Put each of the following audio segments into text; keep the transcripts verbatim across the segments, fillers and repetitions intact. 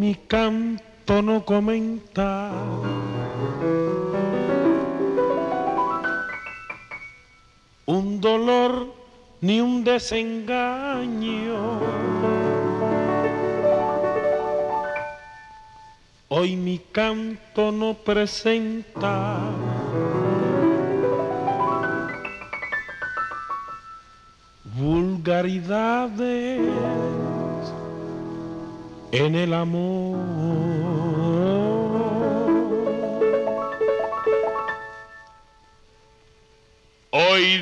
mi canto no comenta un dolor ni un desengaño. Hoy mi canto no presenta vulgaridades en el amor. Hoy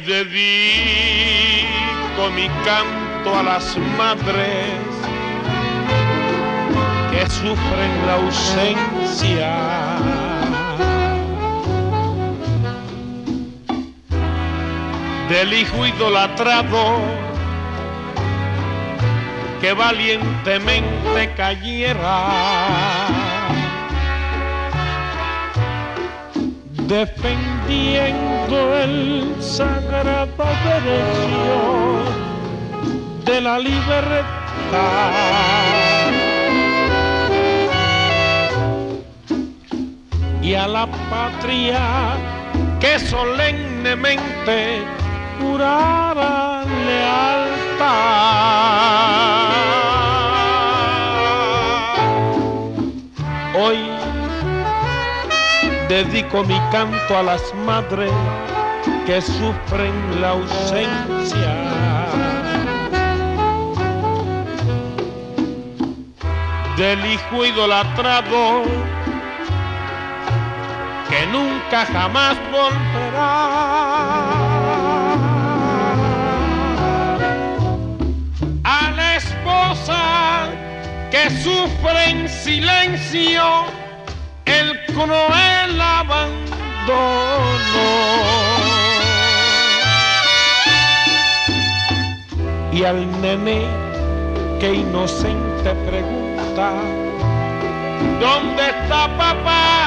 dedico mi canto a las madres que sufren la ausencia del hijo idolatrado que valientemente cayera defendiendo el sagrado derecho de la libertad. Y a la patria que solemnemente jurara lealtad. Hoy dedico mi canto a las madres que sufren la ausencia del hijo idolatrado que nunca jamás volverá, a la esposa que sufre en silencio el cruel abandono, y al nene que inocente pregunta: ¿dónde está papá?